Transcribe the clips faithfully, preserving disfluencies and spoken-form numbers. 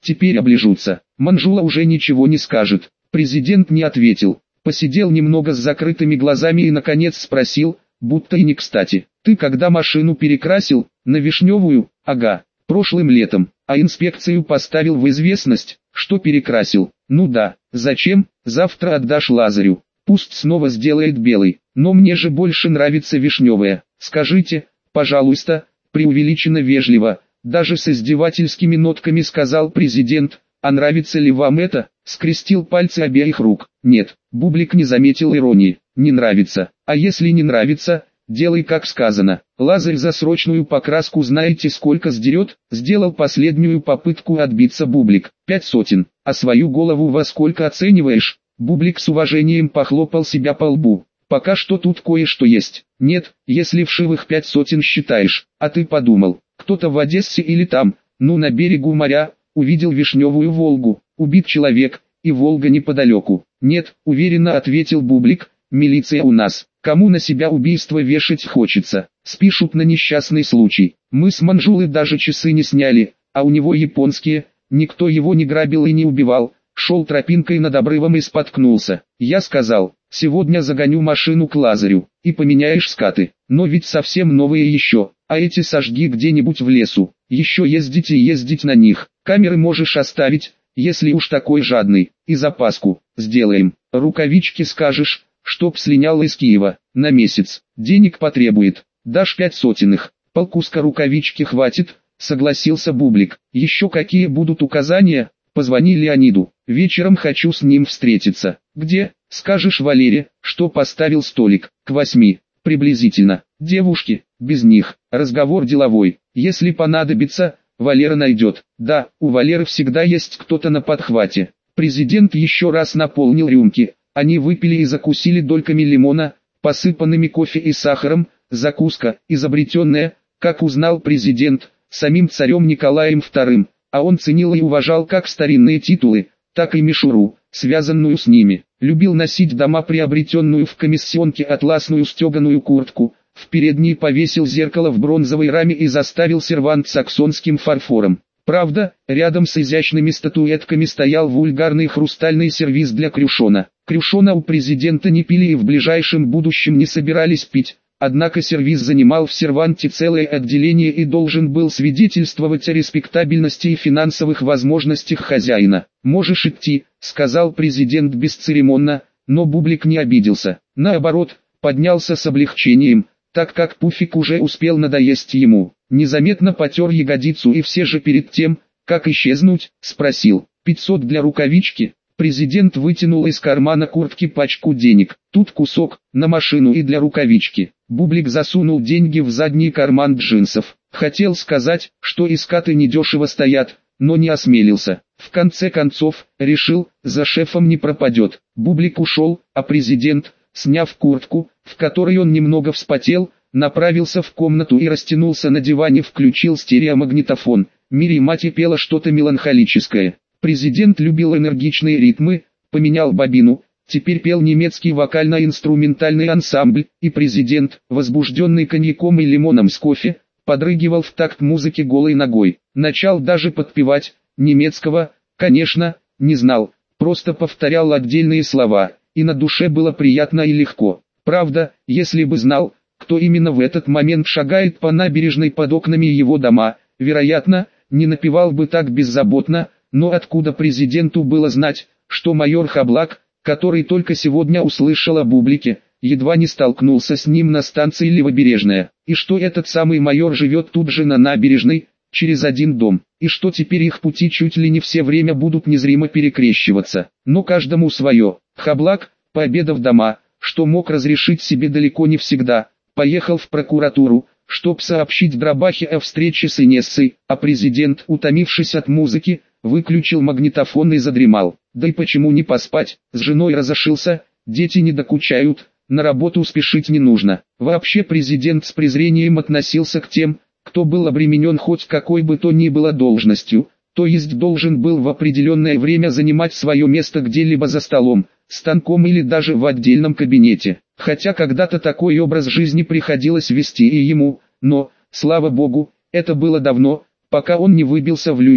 теперь оближутся. Манжула уже ничего не скажет. Президент не ответил. Посидел немного с закрытыми глазами и наконец спросил, будто и не кстати. Ты когда машину перекрасил? На вишневую? Ага, прошлым летом. А инспекцию поставил в известность, что перекрасил. Ну да, зачем? Завтра отдашь Лазарю. Пусть снова сделает белый. Но мне же больше нравится вишневая. Скажите, пожалуйста, преувеличенно вежливо, даже с издевательскими нотками сказал президент. А нравится ли вам это? Скрестил пальцы обеих рук. Нет, Бублик не заметил иронии. Не нравится. А если не нравится, делай как сказано. Лазарь за срочную покраску знаете сколько сдерет? Сделал последнюю попытку отбиться Бублик. Пять сотен. А свою голову во сколько оцениваешь? Бублик с уважением похлопал себя по лбу. Пока что тут кое-что есть. Нет, если вшивых пять сотен считаешь. А ты подумал, кто-то в Одессе или там, ну на берегу моря, увидел вишневую Волгу, убит человек, и Волга неподалеку. Нет, уверенно ответил Бублик, милиция у нас. Кому на себя убийство вешать хочется, спишут на несчастный случай. Мы с Манжулы даже часы не сняли, а у него японские, никто его не грабил и не убивал. Шел тропинкой над обрывом и споткнулся. Я сказал, сегодня загоню машину к Лазарю, и поменяешь скаты. Но ведь совсем новые еще, а эти сожги где-нибудь в лесу. Еще ездить и ездить на них. Камеры можешь оставить, если уж такой жадный. И запаску сделаем. Рукавички скажешь, чтоб слинял из Киева. На месяц. Денег потребует. Дашь пять сотенных. Полкуска рукавички хватит, согласился Бублик. Еще какие будут указания? Позвони Леониду. Вечером хочу с ним встретиться. Где? Скажешь Валере, что поставил столик. К восьми. Приблизительно. Девушки, без них. Разговор деловой. Если понадобится, Валера найдет. Да, у Валеры всегда есть кто-то на подхвате. Президент еще раз наполнил рюмки. Они выпили и закусили дольками лимона, посыпанными кофе и сахаром. Закуска, изобретенная, как узнал президент, самим царем Николаем вторым. А он ценил и уважал как старинные титулы, так и мишуру, связанную с ними. Любил носить дома приобретенную в комиссионке атласную стеганую куртку. В передней повесил зеркало в бронзовой раме и заставил сервант саксонским фарфором. Правда, рядом с изящными статуэтками стоял вульгарный хрустальный сервиз для крюшона. Крюшона у президента не пили и в ближайшем будущем не собирались пить. Однако сервиз занимал в серванте целое отделение и должен был свидетельствовать о респектабельности и финансовых возможностях хозяина. «Можешь идти», — сказал президент бесцеремонно, но Бублик не обиделся. Наоборот, поднялся с облегчением, так как пуфик уже успел надоесть ему. Незаметно потер ягодицу и все же перед тем, как исчезнуть, спросил: «пятьсот для рукавички?» Президент вытянул из кармана куртки пачку денег. Тут кусок, на машину и для рукавички. Бублик засунул деньги в задний карман джинсов. Хотел сказать, что и скаты недешево стоят, но не осмелился. В конце концов, решил, за шефом не пропадет. Бублик ушел, а президент, сняв куртку, в которой он немного вспотел, направился в комнату и растянулся на диване, включил стереомагнитофон. Мири Мати пела что-то меланхолическое. Президент любил энергичные ритмы, поменял бобину, теперь пел немецкий вокально-инструментальный ансамбль, и президент, возбужденный коньяком и лимоном с кофе, подрыгивал в такт музыки голой ногой. Начал даже подпевать, немецкого, конечно, не знал, просто повторял отдельные слова, и на душе было приятно и легко. Правда, если бы знал, кто именно в этот момент шагает по набережной под окнами его дома, вероятно, не напевал бы так беззаботно. Но откуда президенту было знать, что майор Хаблак, который только сегодня услышал о Бублике, едва не столкнулся с ним на станции Левобережная, и что этот самый майор живет тут же на набережной, через один дом, и что теперь их пути чуть ли не все время будут незримо перекрещиваться, но каждому свое. Хаблак, пообедав дома, что мог разрешить себе далеко не всегда, поехал в прокуратуру, чтоб сообщить Дробахе о встрече с Инессой, а президент, утомившись от музыки, выключил магнитофон и задремал. Да и почему не поспать, с женой разошился, дети не докучают, на работу спешить не нужно. Вообще президент с презрением относился к тем, кто был обременен хоть какой бы то ни было должностью, то есть должен был в определенное время занимать свое место где-либо за столом, станком или даже в отдельном кабинете. Хотя когда-то такой образ жизни приходилось вести и ему, но, слава богу, это было давно, пока он не выбился в люди,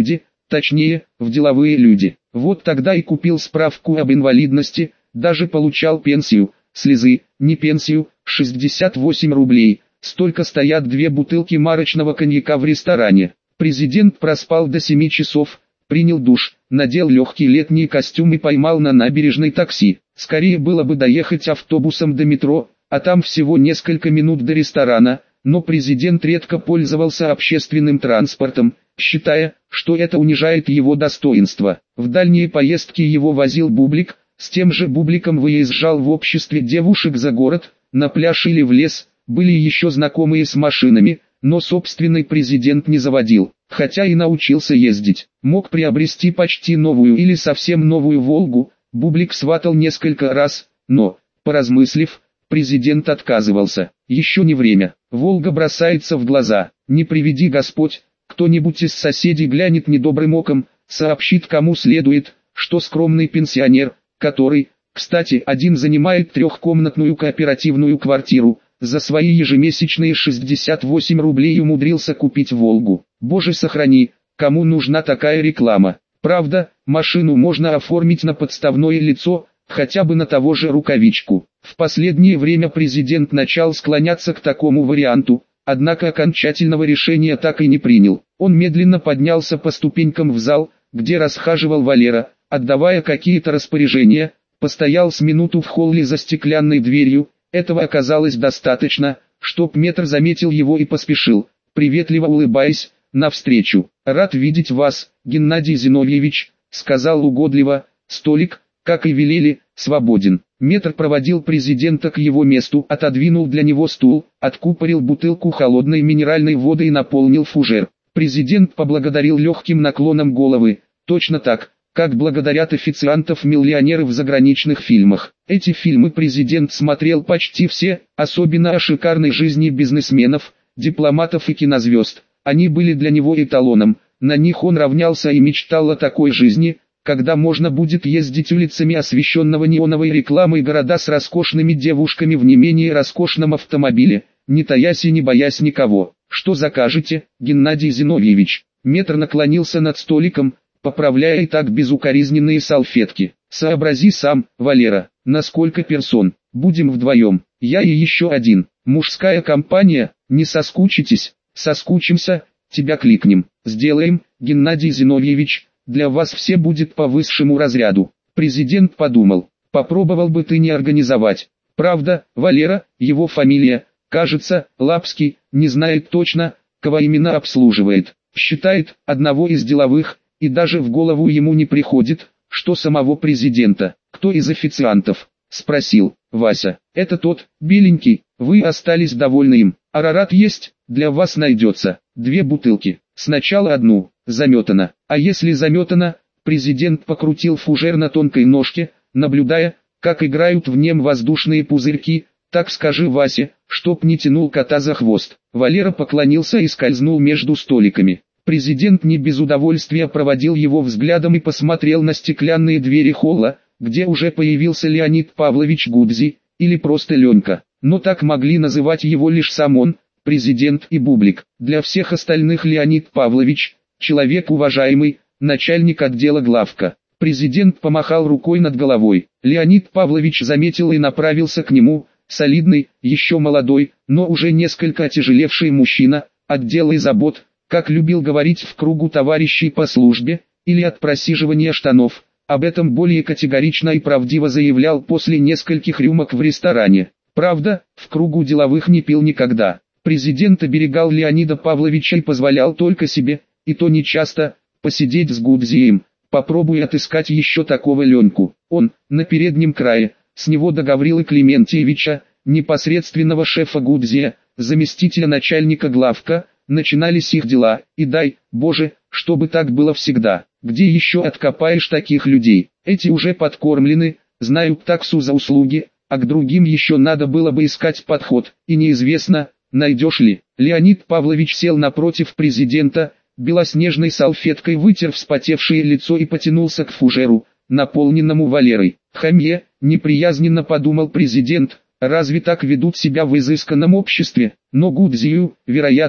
точнее, в деловые люди. Вот тогда и купил справку об инвалидности, даже получал пенсию, слезы, не пенсию, шестьдесят восемь рублей. Столько стоят две бутылки марочного коньяка в ресторане. Президент проспал до семи часов, принял душ, надел легкий летний костюм и поймал на набережной такси. Скорее было бы доехать автобусом до метро, а там всего несколько минут до ресторана, но президент редко пользовался общественным транспортом, считая, что это унижает его достоинство. В дальние поездки его возил Бублик, с тем же Бубликом выезжал в обществе девушек за город, на пляж или в лес. Были еще знакомые с машинами, но собственный президент не заводил, хотя и научился ездить. Мог приобрести почти новую или совсем новую «Волгу», Бублик сватал несколько раз, но, поразмыслив, президент отказывался. Еще не время, «Волга» бросается в глаза, не приведи Господь, кто-нибудь из соседей глянет недобрым оком, сообщит кому следует, что скромный пенсионер, который, кстати, один занимает трехкомнатную кооперативную квартиру, за свои ежемесячные шестьдесят восемь рублей умудрился купить «Волгу». Боже сохрани, кому нужна такая реклама? Правда, машину можно оформить на подставное лицо, хотя бы на того же Рукавичку. В последнее время президент начал склоняться к такому варианту, однако окончательного решения так и не принял. Он медленно поднялся по ступенькам в зал, где расхаживал Валера, отдавая какие-то распоряжения, постоял с минуту в холле за стеклянной дверью. Этого оказалось достаточно, чтоб Метр заметил его и поспешил, приветливо улыбаясь, навстречу. «Рад видеть вас, Геннадий Зиновьевич», — сказал угодливо. «Столик, как и велели, свободен». Метр проводил президента к его месту, отодвинул для него стул, откупорил бутылку холодной минеральной воды и наполнил фужер. Президент поблагодарил легким наклоном головы, точно так, как благодарят официантов-миллионеры в заграничных фильмах. Эти фильмы президент смотрел почти все, особенно о шикарной жизни бизнесменов, дипломатов и кинозвезд. Они были для него эталоном, на них он равнялся и мечтал о такой жизни, когда можно будет ездить улицами освещенного неоновой рекламой города с роскошными девушками в не менее роскошном автомобиле, не таясь и не боясь никого. «Что закажете, Геннадий Зиновьевич?» Метр наклонился над столиком, поправляя и так безукоризненные салфетки. «Сообрази сам, Валера, на сколько персон? Будем вдвоем, я и еще один. Мужская компания, не соскучитесь?» «Соскучимся, тебя кликнем. Сделаем, Геннадий Зиновьевич, для вас все будет по высшему разряду». Президент подумал, попробовал бы ты не организовать. Правда, Валера, его фамилия, кажется, Лапский, не знает точно, кого именно обслуживает. Считает, одного из деловых, и даже в голову ему не приходит, что самого президента. «Кто из официантов?» — спросил Вася. «Это тот, беленький, вы остались довольны им. Арарат есть, для вас найдется. Две бутылки. Сначала одну, заметано. А если заметано?» Президент покрутил фужер на тонкой ножке, наблюдая, как играют в нем воздушные пузырьки. «Так скажи Васе, чтоб не тянул кота за хвост». Валера поклонился и скользнул между столиками. Президент не без удовольствия проводил его взглядом и посмотрел на стеклянные двери холла, где уже появился Леонид Павлович Гудзи, или просто Ленька. Но так могли называть его лишь сам он, президент и Бублик. Для всех остальных Леонид Павлович, человек уважаемый, начальник отдела главка. Президент помахал рукой над головой. Леонид Павлович заметил и направился к нему, солидный, еще молодой, но уже несколько отяжелевший мужчина, отдела и забот, как любил говорить в кругу товарищей по службе, или от просиживания штанов. Об этом более категорично и правдиво заявлял после нескольких рюмок в ресторане. Правда, в кругу деловых не пил никогда. Президент оберегал Леонида Павловича и позволял только себе, и то не часто, посидеть с Гудзием. Попробуй отыскать еще такого Леньку. Он, на переднем крае, с него до Гаврилы Клементьевича, непосредственного шефа Гудзия, заместителя начальника главка, начинались их дела, и дай, Боже, чтобы так было всегда. Где еще откопаешь таких людей? Эти уже подкормлены, знают таксу за услуги, а к другим еще надо было бы искать подход, и неизвестно, найдешь ли. Леонид Павлович сел напротив президента, белоснежной салфеткой вытер вспотевшее лицо и потянулся к фужеру, наполненному Валерой. «Хамье», неприязненно подумал президент, разве так ведут себя в изысканном обществе? Но Гудзию, вероятно,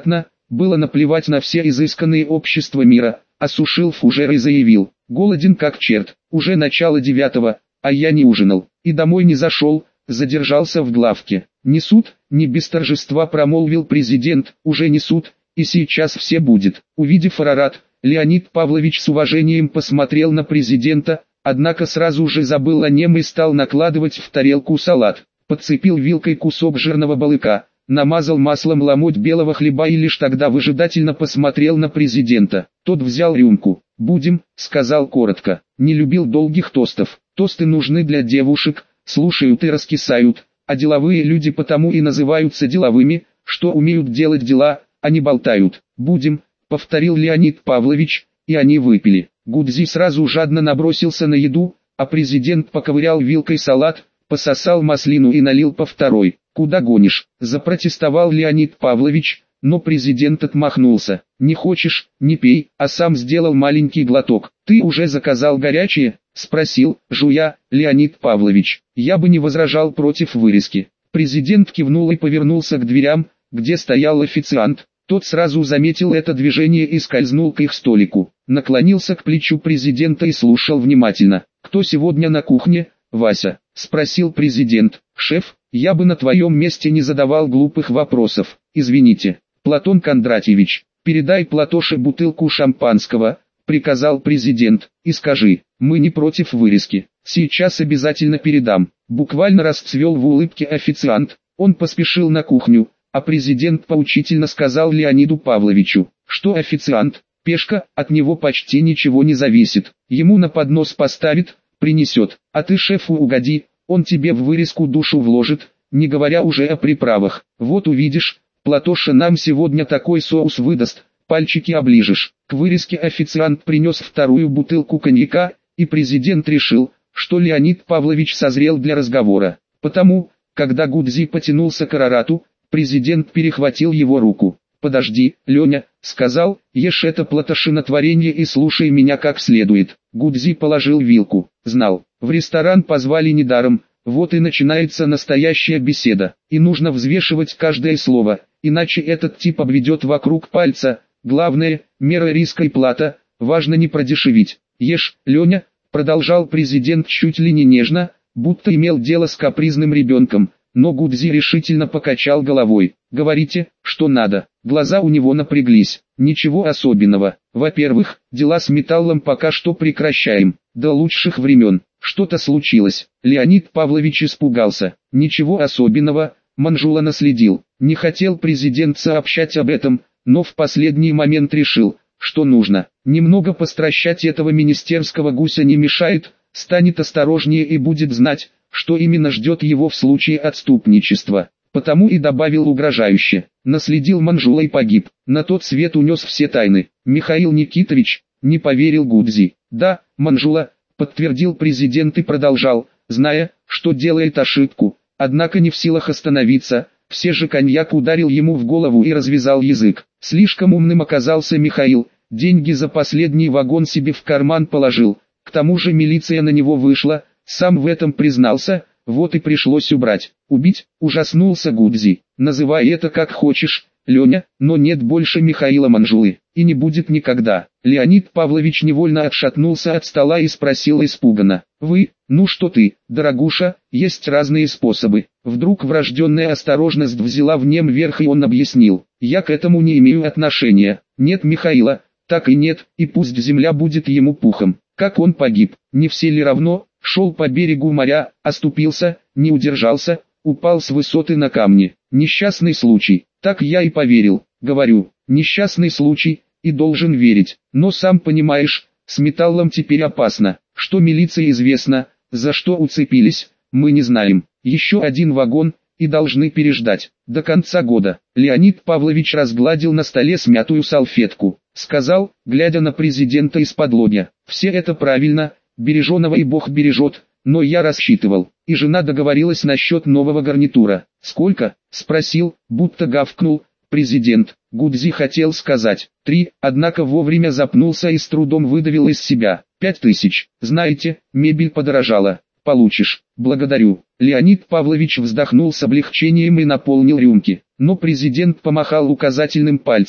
было наплевать на все изысканные общества мира, осушил фужер и заявил: голоден как черт, уже начало девятого, а я не ужинал, и домой не зашел, задержался в главке. Несут, не без торжества промолвил президент, уже несут, и сейчас все будет. Увидев Арарат, Леонид Павлович с уважением посмотрел на президента, однако сразу же забыл о нем и стал накладывать в тарелку салат. Подцепил вилкой кусок жирного балыка, намазал маслом ломоть белого хлеба и лишь тогда выжидательно посмотрел на президента. Тот взял рюмку. «Будем», — сказал коротко, не любил долгих тостов. Тосты нужны для девушек, слушают и раскисают, а деловые люди потому и называются деловыми, что умеют делать дела, а не болтают. «Будем», — повторил Леонид Павлович, и они выпили. Гудзи сразу жадно набросился на еду, а президент поковырял вилкой салат, пососал маслину и налил по второй. «Куда гонишь?» – запротестовал Леонид Павлович, но президент отмахнулся. «Не хочешь, не пей», а сам сделал маленький глоток. «Ты уже заказал горячее?» – спросил, жуя, Леонид Павлович. «Я бы не возражал против вырезки». Президент кивнул и повернулся к дверям, где стоял официант. Тот сразу заметил это движение и скользнул к их столику. Наклонился к плечу президента и слушал внимательно. «Кто сегодня на кухне, Вася?» – спросил президент. «Шеф, я бы на твоем месте не задавал глупых вопросов. Извините. Платон Кондратьевич, передай Платоше бутылку шампанского», – приказал президент. «И скажи, мы не против вырезки. Сейчас обязательно передам». Буквально расцвел в улыбке официант. Он поспешил на кухню, а президент поучительно сказал Леониду Павловичу, что официант, пешка, от него почти ничего не зависит. Ему на поднос поставит, принесет, а ты шефу угоди, он тебе в вырезку душу вложит, не говоря уже о приправах. Вот увидишь, Платоша нам сегодня такой соус выдаст, пальчики оближешь. К вырезке официант принес вторую бутылку коньяка, и президент решил, что Леонид Павлович созрел для разговора. Потому, когда Гудзи потянулся к Арарату, президент перехватил его руку. «Подожди, Леня», — сказал, — «ешь это платошинотворение и слушай меня как следует». Гудзи положил вилку. Знал, в ресторан позвали недаром, вот и начинается настоящая беседа. И нужно взвешивать каждое слово, иначе этот тип обведет вокруг пальца. Главное, мера риска и плата, важно не продешевить. «Ешь, Леня», — продолжал президент чуть ли не нежно, будто имел дело с капризным ребенком. Но Гудзи решительно покачал головой. «Говорите, что надо». Глаза у него напряглись. «Ничего особенного. Во-первых, дела с металлом пока что прекращаем. До лучших времен. Что-то случилось». Леонид Павлович испугался. «Ничего особенного», Манжула наследил. Не хотел президент сообщать об этом, но в последний момент решил, что нужно. Немного постращать этого министерского гуся не мешает, станет осторожнее и будет знать, что именно ждет его в случае отступничества. Потому и добавил угрожающе. Наследил Манжула и погиб. На тот свет унес все тайны. Михаил Никитович, не поверил Гудзи. «Да, Манжула», подтвердил президент и продолжал, зная, что делает ошибку, однако не в силах остановиться. Все же коньяк ударил ему в голову и развязал язык. Слишком умным оказался Михаил, деньги за последний вагон себе в карман положил. К тому же милиция на него вышла, сам в этом признался, вот и пришлось убрать. «Убить?» – ужаснулся Гудзи. «Называй это как хочешь, Леня, но нет больше Михаила Манжулы, и не будет никогда». Леонид Павлович невольно отшатнулся от стола и спросил испуганно. «Вы, ну что ты, дорогуша, есть разные способы». Вдруг врожденная осторожность взяла в нем верх и он объяснил. «Я к этому не имею отношения. Нет Михаила, так и нет, и пусть земля будет ему пухом. Как он погиб, не все ли равно?» Шел по берегу моря, оступился, не удержался, упал с высоты на камни. Несчастный случай. Так я и поверил. Говорю, несчастный случай, и должен верить. Но сам понимаешь, с металлом теперь опасно. Что милиции известно, за что уцепились, мы не знаем. Еще один вагон, и должны переждать. До конца года. Леонид Павлович разгладил на столе смятую салфетку. Сказал, глядя на президента из-под лобья. Все это правильно. Береженого и Бог бережет, но я рассчитывал, и жена договорилась насчет нового гарнитура. «Сколько?» – спросил, будто гавкнул, президент. Гудзи хотел сказать «три», однако вовремя запнулся и с трудом выдавил из себя «пять тысяч». «Знаете, мебель подорожала. Получишь». «Благодарю». Леонид Павлович вздохнул с облегчением и наполнил рюмки. Но президент помахал указательным пальцем.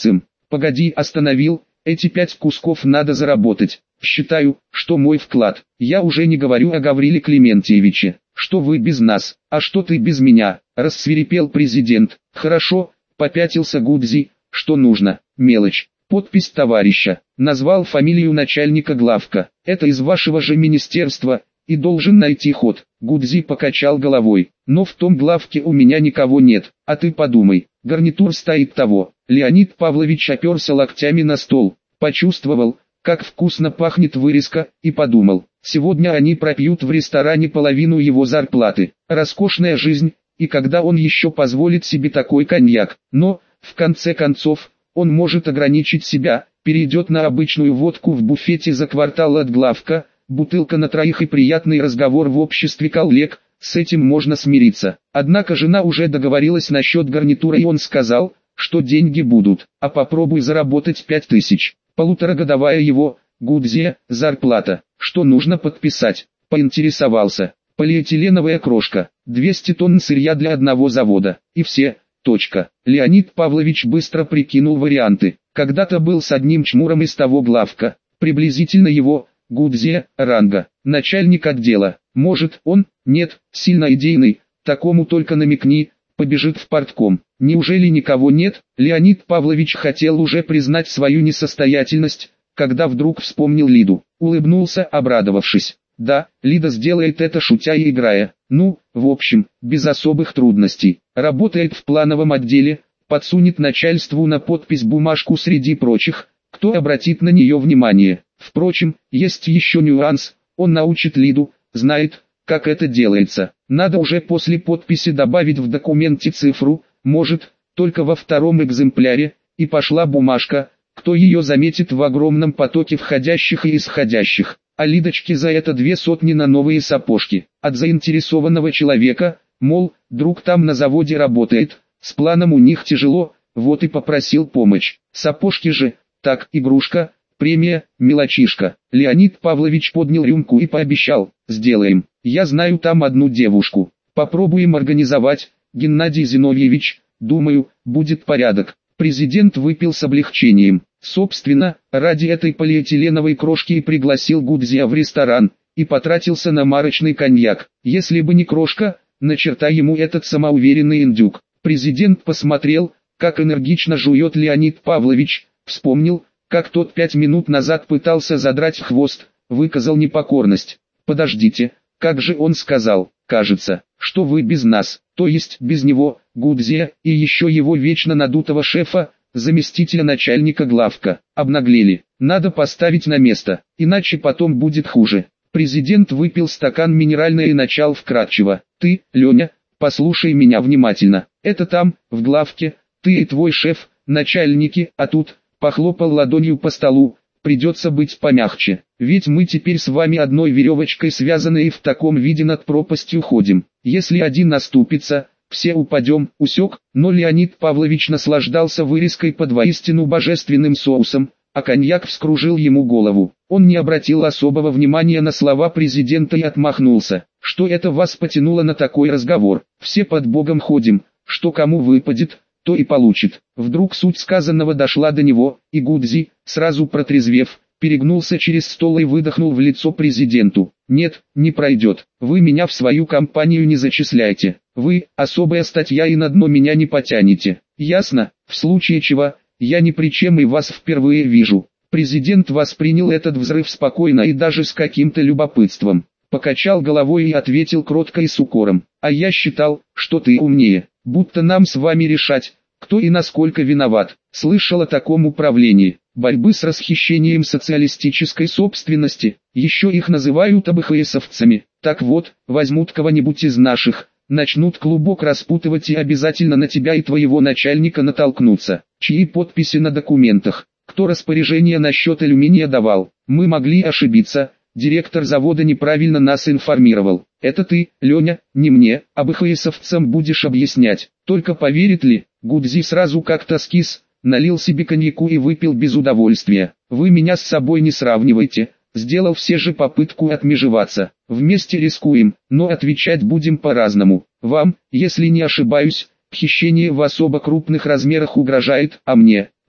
Погоди, остановил, эти пять кусков надо заработать. Считаю, что мой вклад. Я уже не говорю о Гавриле Клементьевиче. Что вы без нас, а что ты без меня, рассвирепел президент. Хорошо, попятился Гудзи, что нужно, мелочь. Подпись товарища. Назвал фамилию начальника главка. Это из вашего же министерства, и должен найти ход. Гудзи покачал головой. Но в том главке у меня никого нет, а ты подумай, гарнитур стоит того. Леонид Павлович оперся локтями на стол, почувствовал, как вкусно пахнет вырезка, и подумал, сегодня они пропьют в ресторане половину его зарплаты. Роскошная жизнь, и когда он еще позволит себе такой коньяк. Но, в конце концов, он может ограничить себя, перейдет на обычную водку в буфете за квартал от главка, бутылка на троих и приятный разговор в обществе коллег, с этим можно смириться. Однако жена уже договорилась насчет гарнитура, и он сказал, что деньги будут, а попробуй заработать пять тысяч. Полуторагодовая его, Гудзи, зарплата. Что нужно подписать? Поинтересовался. Полиэтиленовая крошка, двести тонн сырья для одного завода, и все, точка. Леонид Павлович быстро прикинул варианты. Когда-то был с одним чмуром из того главка, приблизительно его, Гудзи, ранга, начальник отдела. Может он, нет, сильно идейный, такому только намекни, побежит в партком. Неужели никого нет? Леонид Павлович хотел уже признать свою несостоятельность, когда вдруг вспомнил Лиду. Улыбнулся, обрадовавшись. Да, Лида сделает это шутя и играя. Ну, в общем, без особых трудностей. Работает в плановом отделе, подсунет начальству на подпись бумажку среди прочих, кто обратит на нее внимание. Впрочем, есть еще нюанс, он научит Лиду, знает, как это делается. Надо уже после подписи добавить в документе цифру, может, только во втором экземпляре, и пошла бумажка, кто ее заметит в огромном потоке входящих и исходящих. А Лидочке за это две сотни на новые сапожки. От заинтересованного человека, мол, друг там на заводе работает, с планом у них тяжело, вот и попросил помощь. Сапожки же, так, игрушка, премия, мелочишка. Леонид Павлович поднял рюмку и пообещал, сделаем. Я знаю там одну девушку. Попробуем организовать, Геннадий Зиновьевич, думаю, будет порядок. Президент выпил с облегчением. Собственно, ради этой полиэтиленовой крошки и пригласил Гудзия в ресторан, и потратился на марочный коньяк. Если бы не крошка, на черта ему этот самоуверенный индюк. Президент посмотрел, как энергично жует Леонид Павлович, вспомнил, как тот пять минут назад пытался задрать хвост, выказал непокорность. Подождите, как же он сказал, кажется, что вы без нас, то есть без него, Гудзия, и еще его вечно надутого шефа, заместителя начальника главка, обнаглели. Надо поставить на место, иначе потом будет хуже. Президент выпил стакан минерального и начал вкратчиво. Ты, Леня, послушай меня внимательно. Это там, в главке, ты и твой шеф, начальники, а тут, похлопал ладонью по столу, придется быть помягче. Ведь мы теперь с вами одной веревочкой связаны и в таком виде над пропастью ходим. Если один наступится, все упадем, усек, но Леонид Павлович наслаждался вырезкой под воистину божественным соусом, а коньяк вскружил ему голову. Он не обратил особого внимания на слова президента и отмахнулся. Что это вас потянуло на такой разговор? Все под Богом ходим, что кому выпадет, то и получит. Вдруг суть сказанного дошла до него, и Гудзи, сразу протрезвев, перегнулся через стол и выдохнул в лицо президенту. Нет, не пройдет. Вы меня в свою компанию не зачисляйте. Вы, особая статья, и на дно меня не потянете. Ясно? В случае чего, я ни при чем и вас впервые вижу. Президент воспринял этот взрыв спокойно и даже с каким-то любопытством. Покачал головой и ответил кротко и с укором. А я считал, что ты умнее. Будто нам с вами решать, кто и насколько виноват. Слышал о таком управлении. Борьбы с расхищением социалистической собственности. Еще их называют АБХСовцами. Так вот, возьмут кого-нибудь из наших, начнут клубок распутывать и обязательно на тебя и твоего начальника натолкнутся. Чьи подписи на документах? Кто распоряжение насчет алюминия давал? Мы могли ошибиться. Директор завода неправильно нас информировал. Это ты, Леня, не мне, АБХСовцам будешь объяснять. Только поверит ли? Гудзи сразу как-то скис, налил себе коньяку и выпил без удовольствия. Вы меня с собой не сравнивайте. Сделал все же попытку отмежеваться. Вместе рискуем, но отвечать будем по-разному. Вам, если не ошибаюсь, хищение в особо крупных размерах угрожает, а мне,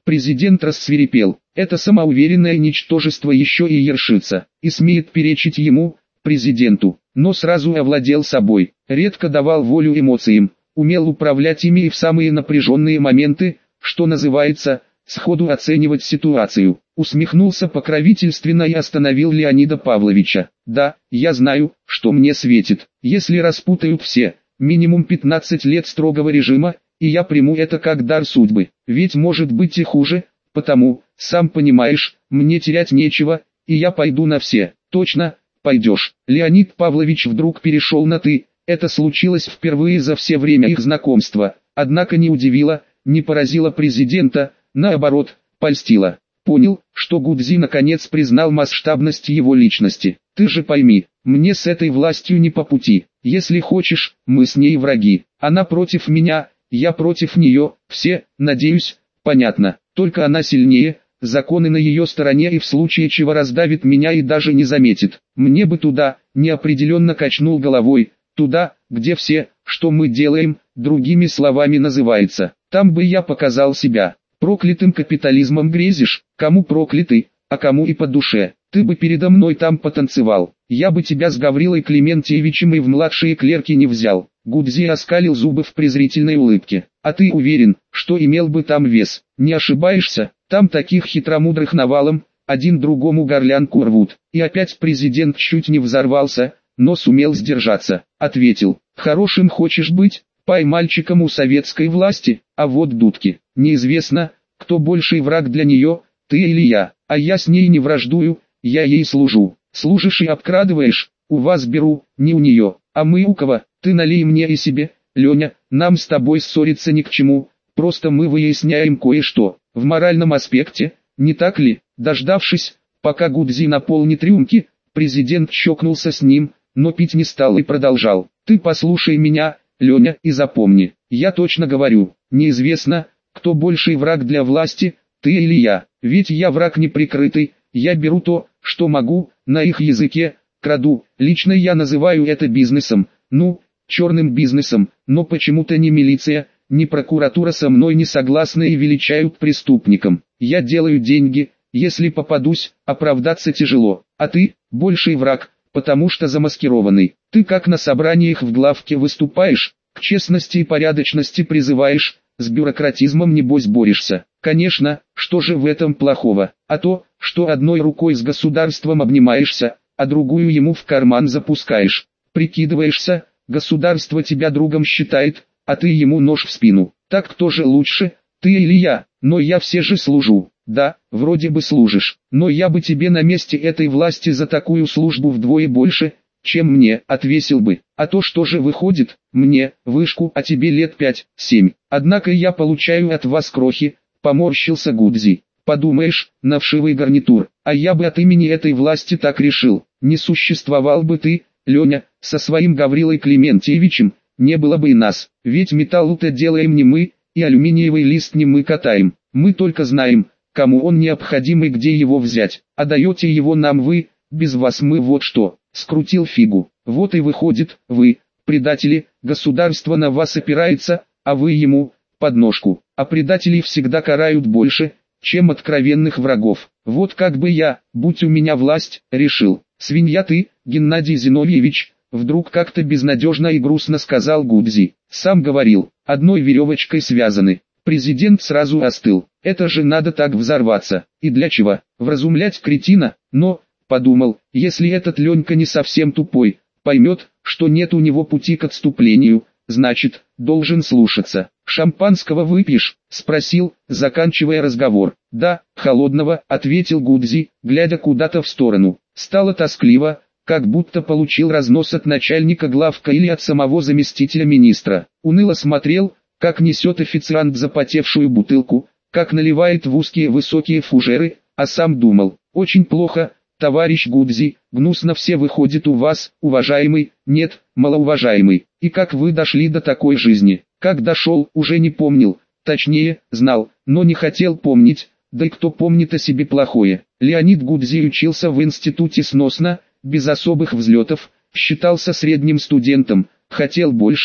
Президент рассвирепел. Это самоуверенное ничтожество еще и ершится, и смеет перечить ему, президенту, но сразу овладел собой, редко давал волю эмоциям, умел управлять ими и в самые напряженные моменты, что называется, сходу оценивать ситуацию. Усмехнулся покровительственно и остановил Леонида Павловича. Да, я знаю, что мне светит, если распутают все, минимум пятнадцать лет строгого режима, и я приму это как дар судьбы, ведь может быть и хуже, потому, сам понимаешь, мне терять нечего, и я пойду на все. Точно, пойдешь. Леонид Павлович вдруг перешел на «ты», это случилось впервые за все время их знакомства, однако не удивило, не поразило президента, наоборот, польстило. Понял, что Гудзи наконец признал масштабность его личности. Ты же пойми, мне с этой властью не по пути, если хочешь, мы с ней враги, она против меня, я против нее, все, надеюсь, понятно, только она сильнее, законы на ее стороне и в случае чего раздавит меня и даже не заметит. Мне бы туда, неопределенно качнул головой, туда, где все, что мы делаем, другими словами называется, там бы я показал себя. Проклятым капитализмом грезишь, кому проклятый, а кому и по душе, ты бы передо мной там потанцевал, я бы тебя с Гаврилой Клементьевичем и в младшие клерки не взял. Гудзи оскалил зубы в презрительной улыбке. А ты уверен, что имел бы там вес? Не ошибаешься, там таких хитромудрых навалом, один другому горлянку рвут. И опять президент чуть не взорвался, но сумел сдержаться. Ответил, хорошим хочешь быть, пай мальчиком у советской власти, а вот дудки. Неизвестно, кто больший враг для нее, ты или я, а я с ней не враждую, я ей служу. Служишь и обкрадываешь, у вас беру, не у нее, а мы у кого, ты налей мне и себе, Леня, нам с тобой ссориться ни к чему, просто мы выясняем кое-что, в моральном аспекте, не так ли? Дождавшись, пока Гудзи наполнит рюмки, президент чокнулся с ним, но пить не стал и продолжал. Ты послушай меня, Леня, и запомни, я точно говорю, неизвестно, кто больший враг для власти, ты или я, ведь я враг неприкрытый, я беру то, что могу, на их языке, краду, лично я называю это бизнесом, ну, черным бизнесом, но почему-то ни милиция, ни прокуратура со мной не согласны и величают преступником. Я делаю деньги, если попадусь, оправдаться тяжело, а ты, больший враг, потому что замаскированный. Ты как на собраниях в главке выступаешь, к честности и порядочности призываешь, с бюрократизмом небось борешься. Конечно, что же в этом плохого? А то, что одной рукой с государством обнимаешься, а другую ему в карман запускаешь. Прикидываешься, государство тебя другом считает, а ты ему нож в спину. Так кто же лучше, ты или я? Но я все же служу. Да, вроде бы служишь, но я бы тебе на месте этой власти за такую службу вдвое больше, чем мне, отвесил бы. А то что же выходит, мне, вышку, а тебе лет пять-семь. Однако я получаю от вас крохи, поморщился Гудзи. Подумаешь, на вшивый гарнитур, а я бы от имени этой власти так решил. Не существовал бы ты, Леня, со своим Гаврилой Клементьевичем, не было бы и нас. Ведь металл-то делаем не мы, и алюминиевый лист не мы катаем. Мы только знаем, кому он необходим и где его взять. А даете его нам вы, без вас мы вот что. Скрутил фигу. Вот и выходит, вы, предатели, государство на вас опирается, а вы ему, подножку. А предателей всегда карают больше, чем откровенных врагов. Вот как бы я, будь у меня власть, решил. Свинья ты, Геннадий Зиновьевич, вдруг как-то безнадежно и грустно сказал Гудзи. Сам говорил, одной веревочкой связаны. Президент сразу остыл. Это же надо так взорваться. И для чего? Вразумлять кретина? Но, подумал, если этот Ленька не совсем тупой, поймет, что нет у него пути к отступлению, значит, должен слушаться. «Шампанского выпьешь?» — спросил, заканчивая разговор. «Да, холодного», — ответил Гудзи, глядя куда-то в сторону. Стало тоскливо, как будто получил разнос от начальника главка или от самого заместителя министра. Уныло смотрел, как несет официант запотевшую бутылку, как наливает в узкие высокие фужеры, а сам думал, очень плохо, товарищ Гудзи, гнусно все выходит у вас, уважаемый, нет, малоуважаемый, и как вы дошли до такой жизни, как дошел, уже не помнил, точнее, знал, но не хотел помнить, да и кто помнит о себе плохое. Леонид Гудзи учился в институте сносно, без особых взлетов, считался средним студентом, хотел большего,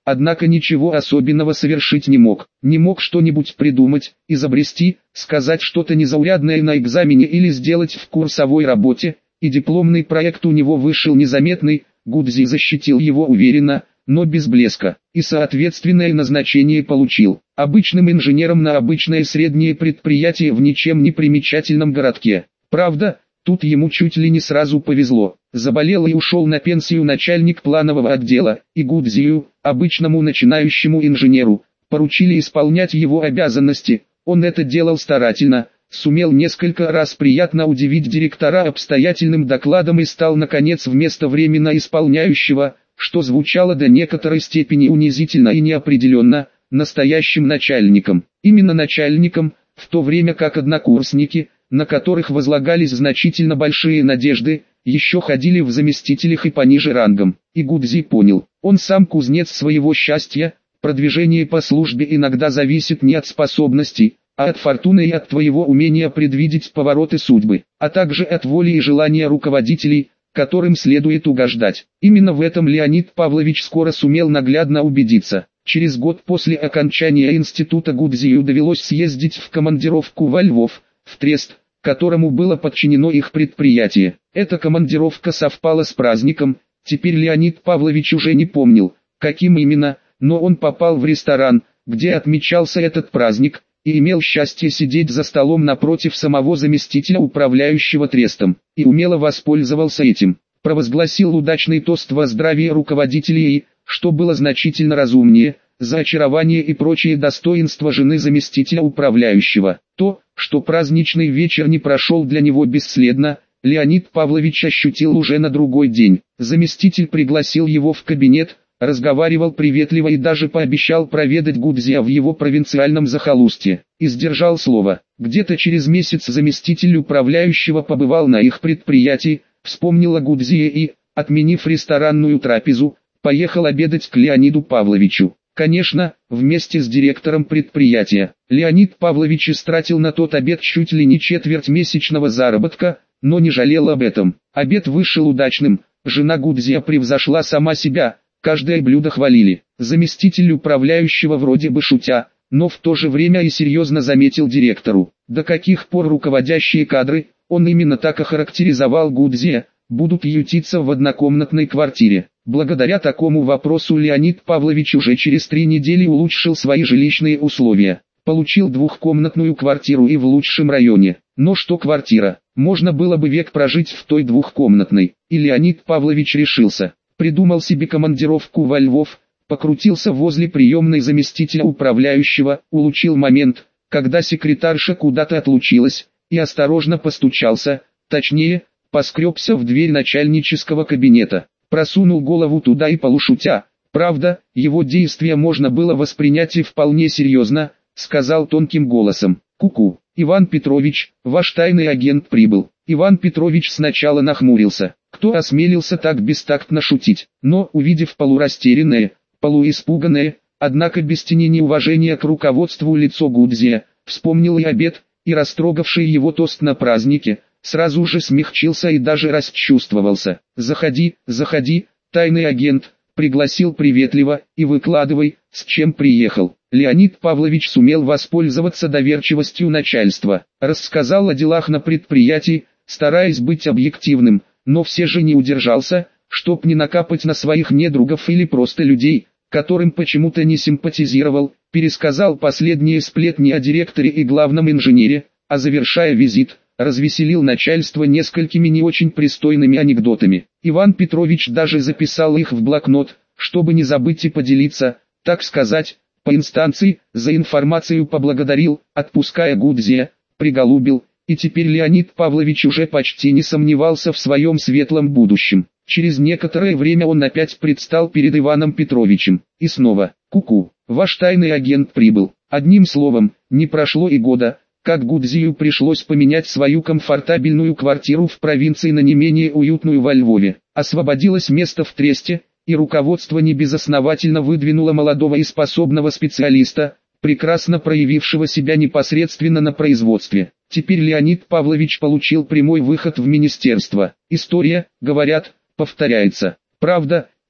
однако ничего особенного совершить не мог. Не мог что-нибудь придумать, изобрести, сказать что-то незаурядное на экзамене или сделать в курсовой работе, и дипломный проект у него вышел незаметный. Гудзи защитил его уверенно, но без блеска, и соответственное назначение получил. Обычным инженером на обычное среднее предприятие в ничем не примечательном городке. Правда, тут ему чуть ли не сразу повезло. Заболел и ушел на пенсию начальник планового отдела, и Гудзию, обычному начинающему инженеру, поручили исполнять его обязанности. Он это делал старательно, сумел несколько раз приятно удивить директора обстоятельным докладом и стал наконец вместо временно исполняющего, что звучало до некоторой степени унизительно и неопределенно, настоящим начальником. Именно начальником, в то время как однокурсники, на которых возлагались значительно большие надежды, еще ходили в заместителях и пониже рангом. И Гудзи понял, он сам кузнец своего счастья, продвижение по службе иногда зависит не от способностей, а от фортуны и от твоего умения предвидеть повороты судьбы, а также от воли и желания руководителей, которым следует угождать. Именно в этом Леонид Павлович скоро сумел наглядно убедиться. Через год после окончания института Гудзию довелось съездить в командировку во Львов, в Трест, которому было подчинено их предприятие. Эта командировка совпала с праздником, теперь Леонид Павлович уже не помнил, каким именно, но он попал в ресторан, где отмечался этот праздник, и имел счастье сидеть за столом напротив самого заместителя управляющего Трестом, и умело воспользовался этим. Провозгласил удачный тост во здравие руководителей и, что было значительно разумнее, за очарование и прочие достоинства жены заместителя управляющего. То, что праздничный вечер не прошел для него бесследно, Леонид Павлович ощутил уже на другой день. Заместитель пригласил его в кабинет, разговаривал приветливо и даже пообещал проведать Гудзия в его провинциальном захолустье. И сдержал слово. Где-то через месяц заместитель управляющего побывал на их предприятии, вспомнил о Гудзие и, отменив ресторанную трапезу, поехал обедать к Леониду Павловичу. Конечно, вместе с директором предприятия. Леонид Павлович истратил на тот обед чуть ли не четверть месячного заработка, но не жалел об этом. Обед вышел удачным, жена Гудзия превзошла сама себя, каждое блюдо хвалили. Заместитель управляющего вроде бы шутя, но в то же время и серьезно заметил директору, до каких пор руководящие кадры, он именно так охарактеризовал Гудзия, будут ютиться в однокомнатной квартире. Благодаря такому вопросу Леонид Павлович уже через три недели улучшил свои жилищные условия. Получил двухкомнатную квартиру и в лучшем районе. Но что квартира? Можно было бы век прожить в той двухкомнатной. И Леонид Павлович решился. Придумал себе командировку во Львов, покрутился возле приемной заместителя управляющего, улучил момент, когда секретарша куда-то отлучилась, и осторожно постучался, точнее, поскребся в дверь начальнического кабинета. Просунул голову туда и полушутя, правда, его действия можно было воспринять и вполне серьезно, сказал тонким голосом: «Ку-ку, Иван Петрович, ваш тайный агент прибыл». Иван Петрович сначала нахмурился, кто осмелился так бестактно шутить, но, увидев полурастерянное, полуиспуганное, однако без тени неуважения к руководству лицо Гудзия, вспомнил и обед, и растрогавший его тост на празднике, сразу же смягчился и даже расчувствовался. «Заходи, заходи, тайный агент», пригласил приветливо, «и выкладывай, с чем приехал». Леонид Павлович сумел воспользоваться доверчивостью начальства, рассказал о делах на предприятии, стараясь быть объективным, но все же не удержался, чтоб не накапать на своих недругов или просто людей, которым почему-то не симпатизировал, пересказал последние сплетни о директоре и главном инженере, а завершая визит, развеселил начальство несколькими не очень пристойными анекдотами. Иван Петрович даже записал их в блокнот, чтобы не забыть и поделиться, так сказать, по инстанции, за информацию поблагодарил, отпуская Гудзия, приголубил, и теперь Леонид Павлович уже почти не сомневался в своем светлом будущем. Через некоторое время он опять предстал перед Иваном Петровичем, и снова: «Ку-ку, ваш тайный агент прибыл». Одним словом, не прошло и года, как Гудзию пришлось поменять свою комфортабельную квартиру в провинции на не менее уютную во Львове. Освободилось место в Тресте, и руководство небезосновательно выдвинуло молодого и способного специалиста, прекрасно проявившего себя непосредственно на производстве. Теперь Леонид Павлович получил прямой выход в министерство. История, говорят, повторяется. Правда,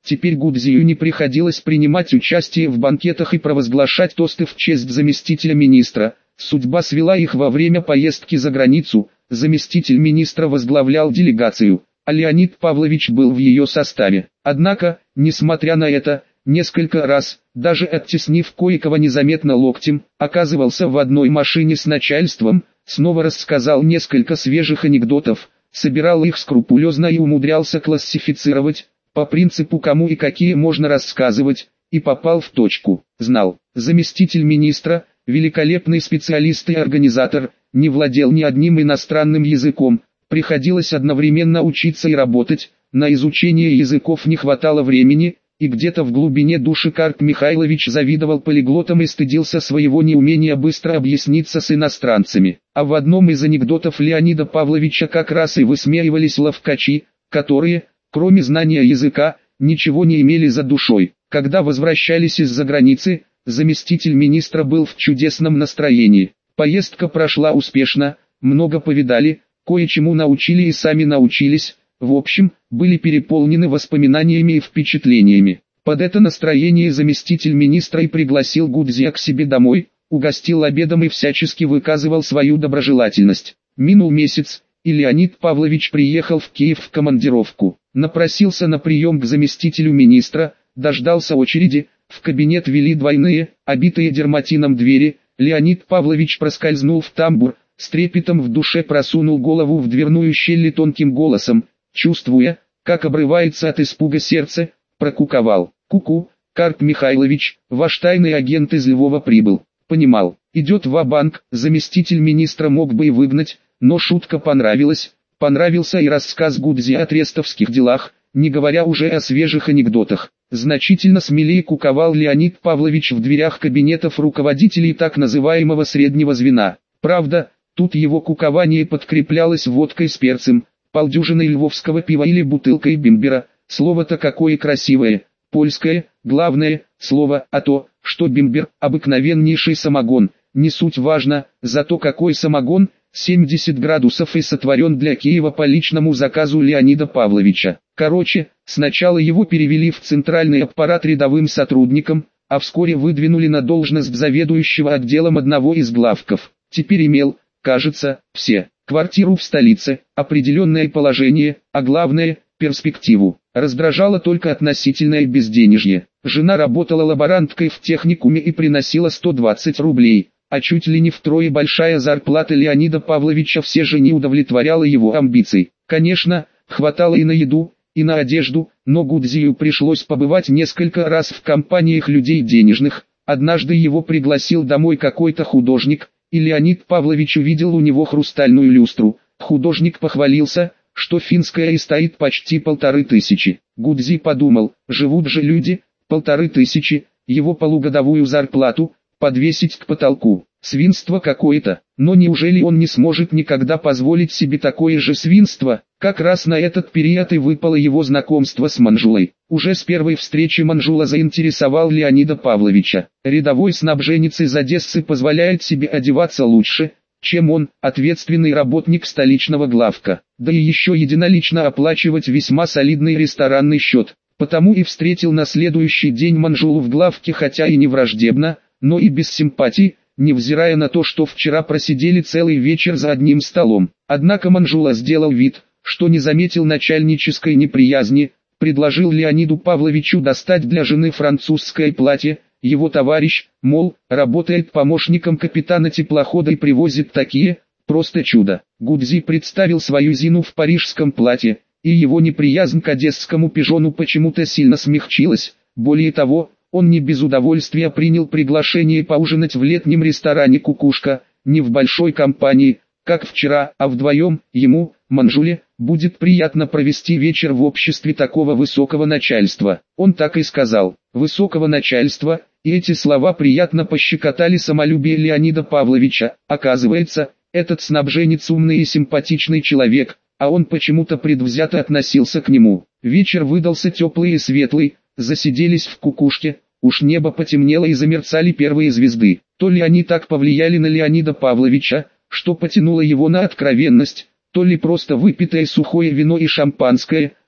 Теперь Гудзию не приходилось принимать участие в банкетах и провозглашать тосты в честь заместителя министра. Судьба свела их во время поездки за границу. Заместитель министра возглавлял делегацию, а Леонид Павлович был в ее составе. Однако, несмотря на это, несколько раз, даже оттеснив кое-кого незаметно локтем, оказывался в одной машине с начальством, снова рассказал несколько свежих анекдотов, собирал их скрупулезно и умудрялся классифицировать, по принципу кому и какие можно рассказывать, и попал в точку. Знал, заместитель министра, великолепный специалист и организатор, не владел ни одним иностранным языком, приходилось одновременно учиться и работать, на изучение языков не хватало времени, и где-то в глубине души Карп Михайлович завидовал полиглотам и стыдился своего неумения быстро объясниться с иностранцами. А в одном из анекдотов Леонида Павловича как раз и высмеивались ловкачи, которые, кроме знания языка, ничего не имели за душой. Когда возвращались из-за границы, заместитель министра был в чудесном настроении. Поездка прошла успешно, много повидали, кое-чему научили и сами научились, в общем, были переполнены воспоминаниями и впечатлениями. Под это настроение заместитель министра и пригласил Гудзия к себе домой, угостил обедом и всячески выказывал свою доброжелательность. Минул месяц, и Леонид Павлович приехал в Киев в командировку. Напросился на прием к заместителю министра, дождался очереди, в кабинет вели двойные, обитые дерматином двери. Леонид Павлович проскользнул в тамбур, с трепетом в душе просунул голову в дверную щель и тонким голосом, чувствуя, как обрывается от испуга сердце, прокуковал: «Ку-ку, Карп Михайлович, ваш тайный агент из Львова прибыл». Понимал, идет ва-банк, заместитель министра мог бы и выгнать, но шутка понравилась, понравился и рассказ Гудзия о трестовских делах, не говоря уже о свежих анекдотах. Значительно смелее куковал Леонид Павлович в дверях кабинетов руководителей так называемого среднего звена. Правда, тут его кукование подкреплялось водкой с перцем, полдюжиной львовского пива или бутылкой бимбера. Слово-то какое красивое, польское, главное, слово, а то, что бимбер, обыкновеннейший самогон, не суть важно, зато какой самогон, семьдесят градусов и сотворен для Киева по личному заказу Леонида Павловича. Короче, сначала его перевели в центральный аппарат рядовым сотрудником, а вскоре выдвинули на должность заведующего отделом одного из главков. Теперь имел, кажется, все: квартиру в столице, определенное положение, а главное, перспективу. Раздражало только относительное безденежье. Жена работала лаборанткой в техникуме и приносила сто двадцать рублей, а чуть ли не втрое большая зарплата Леонида Павловича все же не удовлетворяла его амбиций. Конечно, хватало и на еду, и на одежду, но Гудзию пришлось побывать несколько раз в компаниях людей денежных. Однажды его пригласил домой какой-то художник, и Леонид Павлович увидел у него хрустальную люстру. Художник похвалился, что финская и стоит почти полторы тысячи. Гудзи подумал, живут же люди, полторы тысячи, его полугодовую зарплату подвесить к потолку. Свинство какое-то, но неужели он не сможет никогда позволить себе такое же свинство? Как раз на этот период и выпало его знакомство с Манжулой. Уже с первой встречи Манжула заинтересовал Леонида Павловича. Рядовой снабженец из Одессы позволяет себе одеваться лучше, чем он, ответственный работник столичного главка, да и еще единолично оплачивать весьма солидный ресторанный счет. Потому и встретил на следующий день Манжулу в главке, хотя и не враждебно, но и без симпатий, невзирая на то, что вчера просидели целый вечер за одним столом. Однако Манжула сделал вид, что не заметил начальнической неприязни, предложил Леониду Павловичу достать для жены французское платье. Его товарищ, мол, работает помощником капитана теплохода и привозит такие, просто чудо. Гудзи представил свою Зину в парижском платье, и его неприязнь к одесскому пижону почему-то сильно смягчилась. Более того, он не без удовольствия принял приглашение поужинать в летнем ресторане «Кукушка», не в большой компании, как вчера, а вдвоем. Ему, Манжуле, будет приятно провести вечер в обществе такого высокого начальства. Он так и сказал, высокого начальства, и эти слова приятно пощекотали самолюбие Леонида Павловича. Оказывается, этот снабженец умный и симпатичный человек, а он почему-то предвзято относился к нему. Вечер выдался теплый и светлый, засиделись в «Кукушке», уж небо потемнело и замерцали первые звезды. То ли они так повлияли на Леонида Павловича, что потянуло его на откровенность, то ли просто выпитое сухое вино и шампанское,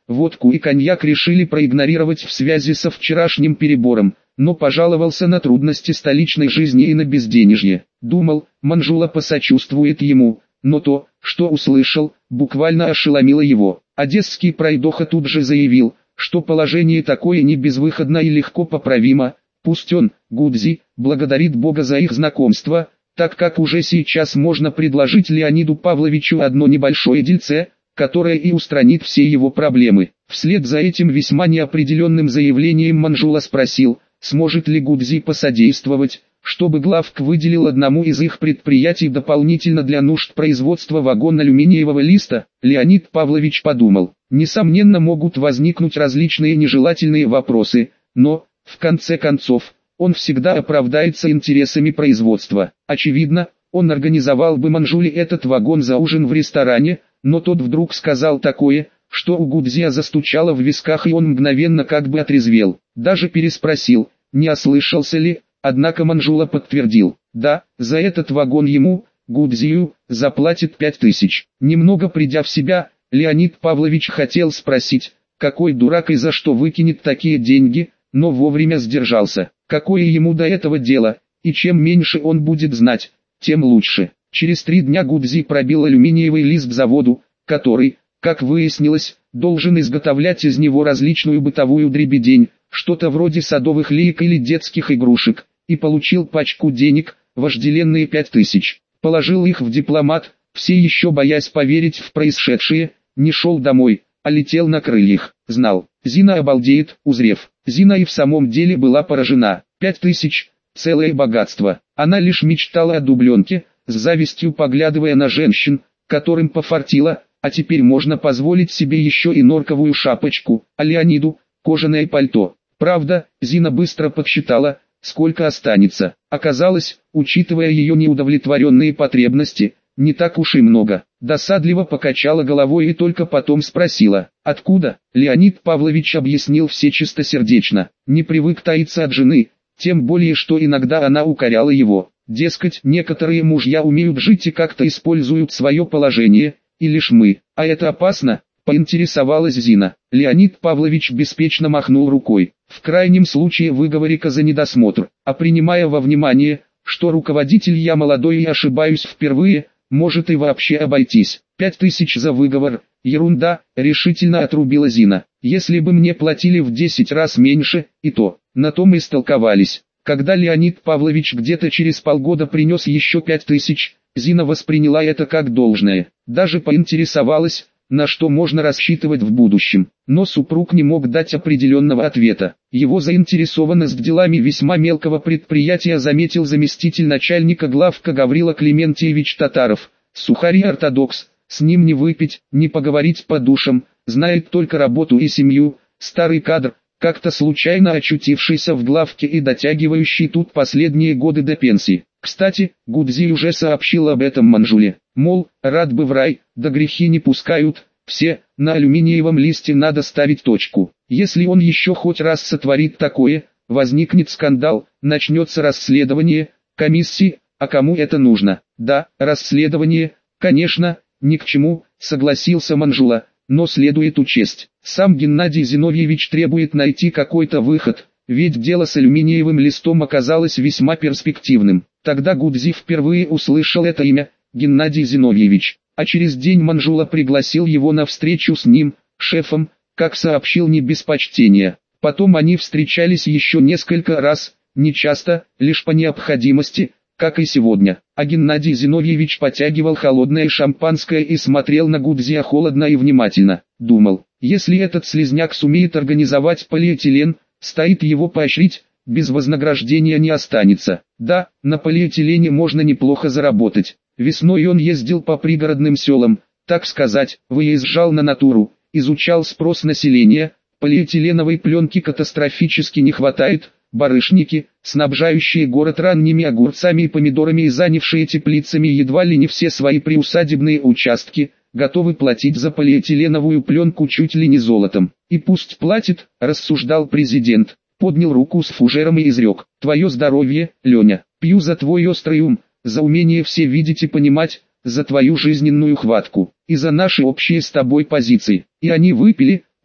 Водку и коньяк решили проигнорировать в связи со вчерашним перебором, но пожаловался на трудности столичной жизни и на безденежье. Думал, Манжула посочувствует ему, но то, что услышал, буквально ошеломило его. Одесский пройдоха тут же заявил, что положение такое не безвыходно и легко поправимо. Пусть он, Гудзи, благодарит Бога за их знакомство, так как уже сейчас можно предложить Леониду Павловичу одно небольшое дельце, которое и устранит все его проблемы. Вслед за этим весьма неопределенным заявлением Манжула спросил, сможет ли Гудзи посодействовать, чтобы главк выделил одному из их предприятий дополнительно для нужд производства вагон алюминиевого листа. Леонид Павлович подумал, несомненно могут возникнуть различные нежелательные вопросы, но, в конце концов, он всегда оправдается интересами производства. Очевидно, он организовал бы Манжуле этот вагон за ужин в ресторане, но тот вдруг сказал такое, что у Гудзия застучало в висках и он мгновенно как бы отрезвел. Даже переспросил, не ослышался ли, однако Манжула подтвердил, да, за этот вагон ему, Гудзию, заплатит пять тысяч. Немного придя в себя, Леонид Павлович хотел спросить, какой дурак и за что выкинет такие деньги, но вовремя сдержался. Какое ему до этого дело, и чем меньше он будет знать, тем лучше. Через три дня Гудзи пробил алюминиевый лист заводу, который, как выяснилось, должен изготовлять из него различную бытовую дребедень, что-то вроде садовых леек или детских игрушек, и получил пачку денег, вожделенные пять тысяч. Положил их в дипломат, все еще боясь поверить в происшедшее, не шел домой, а летел на крыльях. Знал, Зина обалдеет, узрев. Зина и в самом деле была поражена. Пять тысяч, целое богатство. Она лишь мечтала о дубленке, с завистью поглядывая на женщин, которым пофартило, а теперь можно позволить себе еще и норковую шапочку, а Леониду – кожаное пальто. Правда, Зина быстро подсчитала, сколько останется. Оказалось, учитывая ее неудовлетворенные потребности, не так уж и много. Досадливо покачала головой и только потом спросила, откуда? Леонид Павлович объяснил все чистосердечно, не привык таиться от жены, тем более что иногда она укоряла его. Дескать, некоторые мужья умеют жить и как-то используют свое положение, и лишь мы, а это опасно, поинтересовалась Зина. Леонид Павлович беспечно махнул рукой, в крайнем случае выговори-ка за недосмотр, а принимая во внимание, что руководитель я молодой и ошибаюсь впервые, может и вообще обойтись. Пять тысяч за выговор, ерунда, решительно отрубила Зина. Если бы мне платили в десять раз меньше, и то, на том и столковались. Когда Леонид Павлович где-то через полгода принес еще пять тысяч, Зина восприняла это как должное. Даже поинтересовалась, на что можно рассчитывать в будущем. Но супруг не мог дать определенного ответа. Его заинтересованность делами весьма мелкого предприятия заметил заместитель начальника главка Гаврила Клементьевич Татаров, сухарь и ортодокс, с ним не выпить, не поговорить по душам, знает только работу и семью, старый кадр, как-то случайно очутившийся в главке и дотягивающий тут последние годы до пенсии. Кстати, Гудзи уже сообщил об этом Манжуле, мол, рад бы в рай, да грехи не пускают, все, на алюминиевом листе надо ставить точку. Если он еще хоть раз сотворит такое, возникнет скандал, начнется расследование, комиссии, а кому это нужно? Да, расследование, конечно, ни к чему, согласился Манжула, но следует учесть, сам Геннадий Зиновьевич требует найти какой-то выход, ведь дело с алюминиевым листом оказалось весьма перспективным. Тогда Гудзи впервые услышал это имя, Геннадий Зиновьевич, а через день Манжула пригласил его на встречу с ним, шефом, как сообщил не без почтения. Потом они встречались еще несколько раз, нечасто, лишь по необходимости, как и сегодня. А Геннадий Зиновьевич потягивал холодное шампанское и смотрел на Гудзия холодно и внимательно. Думал, если этот слизняк сумеет организовать полиэтилен, стоит его поощрить, без вознаграждения не останется. Да, на полиэтилене можно неплохо заработать. Весной он ездил по пригородным селам, так сказать, выезжал на натуру, изучал спрос населения. Полиэтиленовой пленки катастрофически не хватает. Барышники, снабжающие город ранними огурцами и помидорами и занявшие теплицами едва ли не все свои приусадебные участки, готовы платить за полиэтиленовую пленку чуть ли не золотом. И пусть платит, рассуждал президент, поднял руку с фужером и изрек: твое здоровье, Леня, пью за твой острый ум, за умение все видеть и понимать, за твою жизненную хватку, и за наши общие с тобой позиции. И они выпили,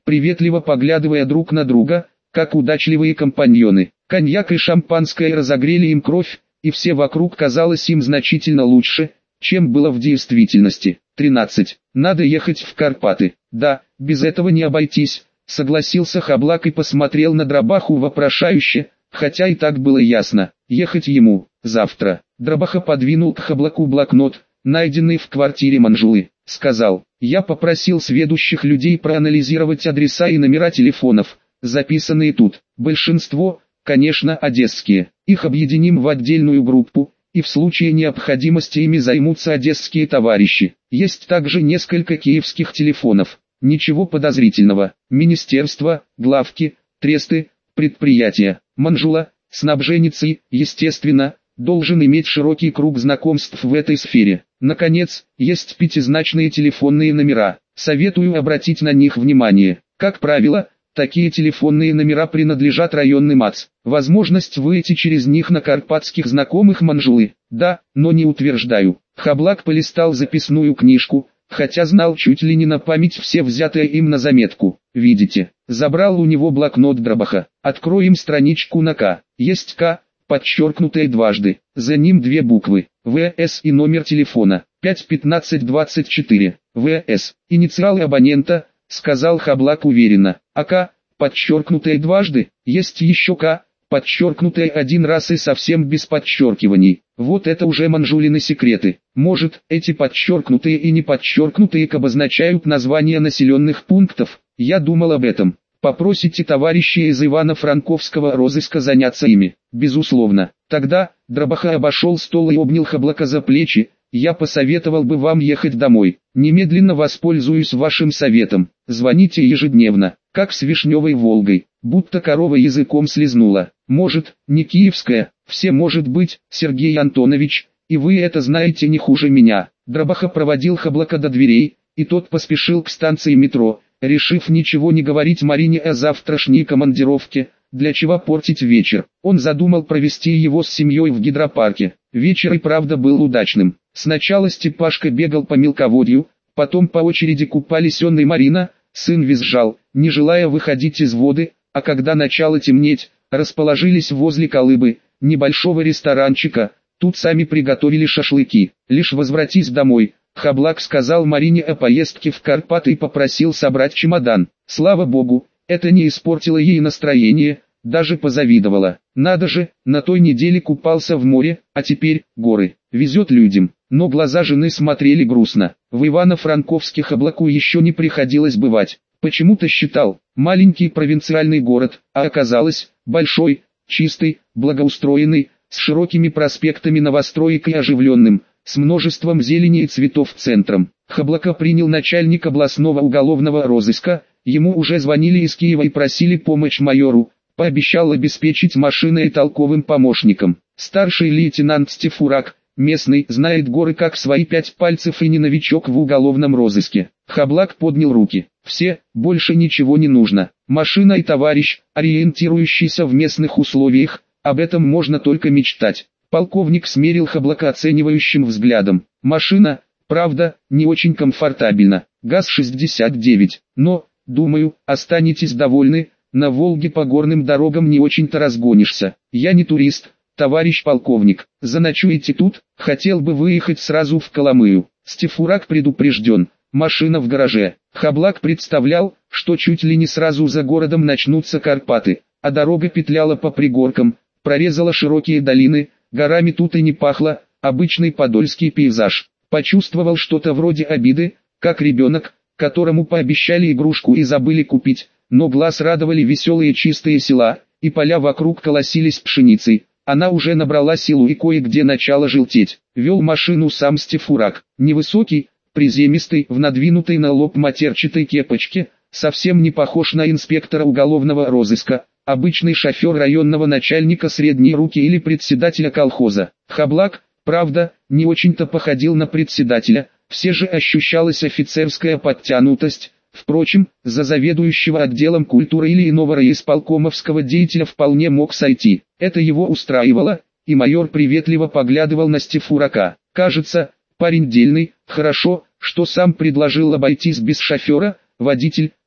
приветливо поглядывая друг на друга, как удачливые компаньоны. Коньяк и шампанское разогрели им кровь, и все вокруг казалось им значительно лучше, чем было в действительности. тринадцать. Надо ехать в Карпаты. Да, без этого не обойтись, согласился Хаблак и посмотрел на Дробаху вопрошающе, хотя и так было ясно. Ехать ему, завтра. Дробаха подвинул к Хаблаку блокнот, найденный в квартире Манжулы. Сказал: я попросил сведущих людей проанализировать адреса и номера телефонов, записанные тут. Большинство, конечно, одесские. Их объединим в отдельную группу, и в случае необходимости ими займутся одесские товарищи. Есть также несколько киевских телефонов. Ничего подозрительного. Министерства, главки, тресты, предприятия. Манжула, снабженец, естественно, должен иметь широкий круг знакомств в этой сфере. Наконец, есть пятизначные телефонные номера. Советую обратить на них внимание. Как правило, такие телефонные номера принадлежат районным АЦ. Возможность выйти через них на карпатских знакомых Манжулы. Да, но не утверждаю. Хаблак полистал записную книжку, хотя знал чуть ли не на память все взятые им на заметку. Видите, забрал у него блокнот Дробаха. Откроем страничку на К. Есть К, подчеркнутое дважды. За ним две буквы. ВС и номер телефона. пять пятнадцать двадцать четыре. ВС. Инициалы абонента, сказал Хаблак уверенно. А К, подчеркнутое дважды. Есть еще К, подчеркнутое один раз и совсем без подчеркиваний. Вот это уже Манжулины секреты. Может, эти подчеркнутые и не подчеркнутые К обозначают названия населенных пунктов? Я думал об этом. Попросите товарищей из Ивано-Франковского розыска заняться ими. Безусловно. Тогда Дробаха обошел стол и обнял Хаблака за плечи. Я посоветовал бы вам ехать домой. Немедленно воспользуюсь вашим советом. Звоните ежедневно, как с Вишневой Волгой, будто корова языком слезнула. Может, не киевская, все может быть, Сергей Антонович, и вы это знаете не хуже меня. Дробаха проводил Хаблака до дверей, и тот поспешил к станции метро, решив ничего не говорить Марине о завтрашней командировке, для чего портить вечер. Он задумал провести его с семьей в гидропарке. Вечер и правда был удачным. Сначала Степашка бегал по мелководью, потом по очереди купались он и Марина, сын визжал, не желая выходить из воды, а когда начало темнеть, расположились возле колыбы, небольшого ресторанчика, тут сами приготовили шашлыки. Лишь возвратись домой, Хаблак сказал Марине о поездке в Карпаты и попросил собрать чемодан. Слава богу, это не испортило ей настроение, даже позавидовала. Надо же, на той неделе купался в море, а теперь горы. Везет людям. Но глаза жены смотрели грустно. В Ивано-Франковске Хаблаку еще не приходилось бывать. Почему-то считал, маленький провинциальный город, а оказалось, большой, чистый, благоустроенный, с широкими проспектами новостроек и оживленным, с множеством зелени и цветов центром. Хаблака принял начальник областного уголовного розыска, ему уже звонили из Киева и просили помощь майору, пообещал обеспечить машиной и толковым помощником. Старший лейтенант Стефурак, местный, знает горы как свои пять пальцев и не новичок в уголовном розыске. Хаблак поднял руки. Все, больше ничего не нужно. Машина и товарищ, ориентирующийся в местных условиях, об этом можно только мечтать. Полковник смерил Хаблака оценивающим взглядом. Машина, правда, не очень комфортабельна. ГАЗ шестьдесят девять. Но, думаю, останетесь довольны, на Волге по горным дорогам не очень-то разгонишься. Я не турист, товарищ полковник. Заночуете тут, хотел бы выехать сразу в Коломыю. Стефурак предупрежден. Машина в гараже. Хаблак представлял, что чуть ли не сразу за городом начнутся Карпаты, а дорога петляла по пригоркам, прорезала широкие долины, горами тут и не пахло, обычный подольский пейзаж. Почувствовал что-то вроде обиды, как ребенок, которому пообещали игрушку и забыли купить, но глаз радовали веселые чистые села, и поля вокруг колосились пшеницей. Она уже набрала силу и кое-где начала желтеть. Вел машину сам Стефурак, невысокий, приземистый, в надвинутой на лоб матерчатой кепочке, совсем не похож на инспектора уголовного розыска, обычный шофер районного начальника средней руки или председателя колхоза. Хаблак, правда, не очень-то походил на председателя, все же ощущалась офицерская подтянутость. Впрочем, за заведующего отделом культуры или иного райисполкомовского деятеля вполне мог сойти. Это его устраивало, и майор приветливо поглядывал на Стефурака. Кажется, парень дельный, хорошо, что сам предложил обойтись без шофера. Водитель,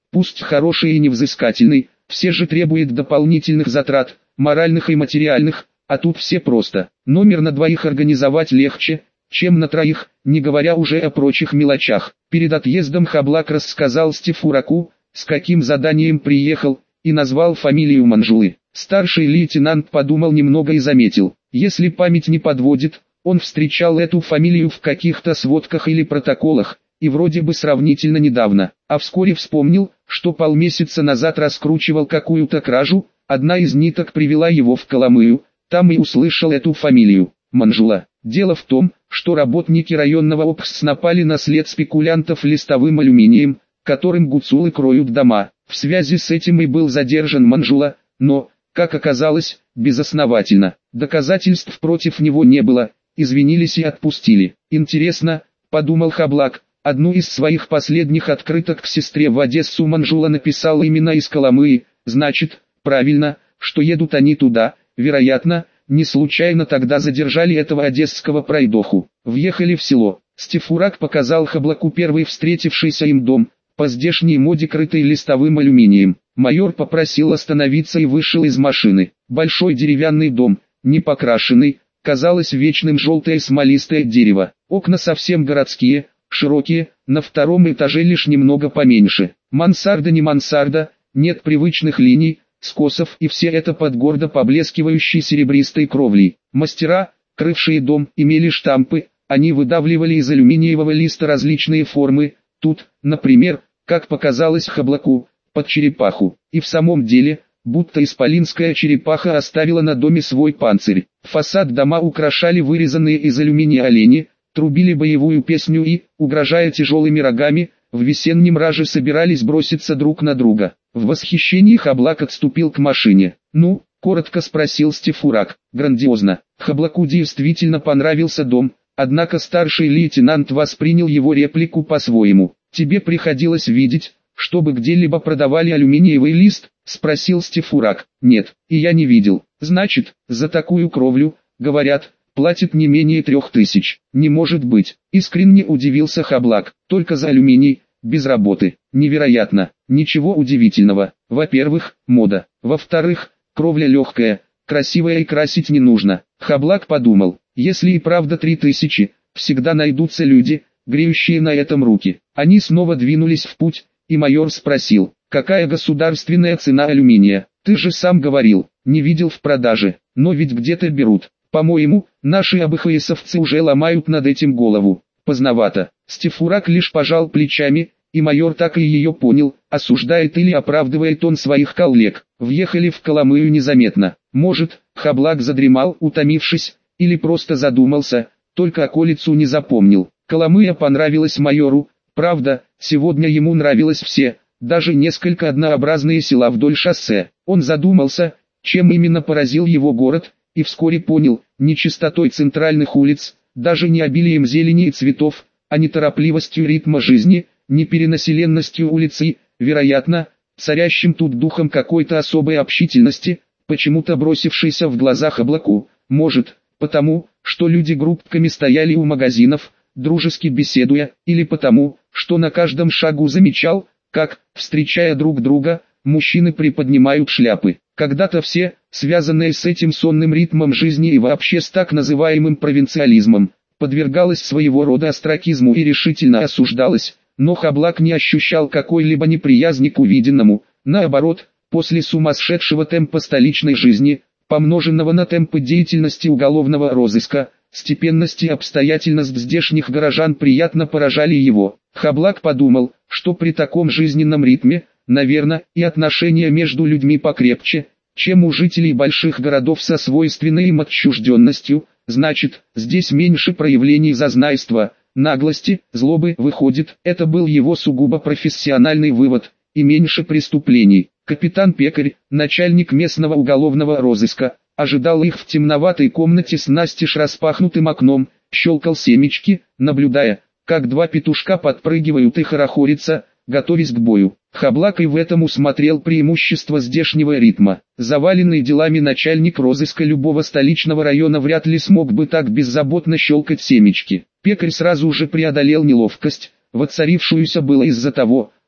пусть хороший и невзыскательный, все же требует дополнительных затрат, моральных и материальных, а тут все просто. Номер на двоих организовать легче, чем на троих, не говоря уже о прочих мелочах. Перед отъездом Хаблак рассказал Стефураку, с каким заданием приехал, и назвал фамилию Манжулы. Старший лейтенант подумал немного и заметил, если память не подводит, он встречал эту фамилию в каких-то сводках или протоколах, и вроде бы сравнительно недавно, а вскоре вспомнил, что полмесяца назад раскручивал какую-то кражу, одна из ниток привела его в Коломыю, там и услышал эту фамилию, Манжула. Дело в том, что работники районного ОПС напали на след спекулянтов листовым алюминием, которым гуцулы кроют дома. В связи с этим и был задержан Манжула, но, как оказалось, безосновательно. Доказательств против него не было, извинились и отпустили. Интересно, подумал Хаблак, одну из своих последних открыток к сестре в Одессу Манжула написал именно из Коломыи, значит, правильно, что едут они туда, вероятно, не случайно тогда задержали этого одесского пройдоху. Въехали в село. Стефурак показал Хаблаку первый встретившийся им дом, по здешней моде крытый листовым алюминием. Майор попросил остановиться и вышел из машины. Большой деревянный дом, не покрашенный, казалось вечным желтое смолистое дерево. Окна совсем городские, широкие, на втором этаже лишь немного поменьше. Мансарда не мансарда, нет привычных линий, скосов, и все это под гордо поблескивающей серебристой кровлей. Мастера, крывшие дом, имели штампы, они выдавливали из алюминиевого листа различные формы, тут, например, как показалось Хаблаку, под черепаху. И в самом деле, будто исполинская черепаха оставила на доме свой панцирь. Фасад дома украшали вырезанные из алюминия олени, трубили боевую песню и, угрожая тяжелыми рогами, в весеннем раже собирались броситься друг на друга. В восхищении Хаблак отступил к машине. «Ну?» – коротко спросил Стефурак. «Грандиозно». Хаблаку действительно понравился дом, однако старший лейтенант воспринял его реплику по-своему. «Тебе приходилось видеть, чтобы где-либо продавали алюминиевый лист?» – спросил Стефурак. «Нет, и я не видел. Значит, за такую кровлю, говорят, платит не менее трех тысяч». «Не может быть», – искренне удивился Хаблак. «Только за алюминий, без работы. Невероятно». «Ничего удивительного. Во-первых, мода. Во-вторых, кровля легкая, красивая и красить не нужно». Хаблак подумал, если и правда три тысячи, всегда найдутся люди, греющие на этом руки. Они снова двинулись в путь, и майор спросил, какая государственная цена алюминия? Ты же сам говорил, не видел в продаже, но ведь где-то берут. По-моему, наши абхаисовцы уже ломают над этим голову. Поздновато. Стефурак лишь пожал плечами, и майор так и ее понял, осуждает или оправдывает он своих коллег. Въехали в Коломыю незаметно. Может, Хаблак задремал, утомившись, или просто задумался, только околицу не запомнил. Коломыя понравилась майору, правда, сегодня ему нравилось все, даже несколько однообразные села вдоль шоссе. Он задумался, чем именно поразил его город, и вскоре понял, не чистотой центральных улиц, даже не обилием зелени и цветов, а неторопливостью ритма жизни, неперенаселенностью улицы, вероятно, царящим тут духом какой-то особой общительности, почему-то бросившейся в глаза Хаблаку. Может, потому, что люди группками стояли у магазинов, дружески беседуя, или потому, что на каждом шагу замечал, как, встречая друг друга, мужчины приподнимают шляпы. Когда-то все, связанные с этим сонным ритмом жизни и вообще с так называемым провинциализмом, подвергалось своего рода остракизму и решительно осуждалось, но Хаблак не ощущал какой-либо неприязни к увиденному, наоборот, после сумасшедшего темпа столичной жизни, помноженного на темпы деятельности уголовного розыска, степенность и обстоятельность здешних горожан приятно поражали его. Хаблак подумал, что при таком жизненном ритме, наверное, и отношения между людьми покрепче, чем у жителей больших городов со свойственной им отчужденностью, значит, здесь меньше проявлений зазнайства, наглости, злобы. Выходит, это был его сугубо профессиональный вывод, и меньше преступлений. Капитан Пекарь, начальник местного уголовного розыска, ожидал их в темноватой комнате с настежь распахнутым окном, щелкал семечки, наблюдая, как два петушка подпрыгивают и хорохорятся, готовясь к бою. Хаблак и в этом усмотрел преимущество здешнего ритма. Заваленный делами начальник розыска любого столичного района вряд ли смог бы так беззаботно щелкать семечки. Пекарь сразу же преодолел неловкость, воцарившуюся было из-за того,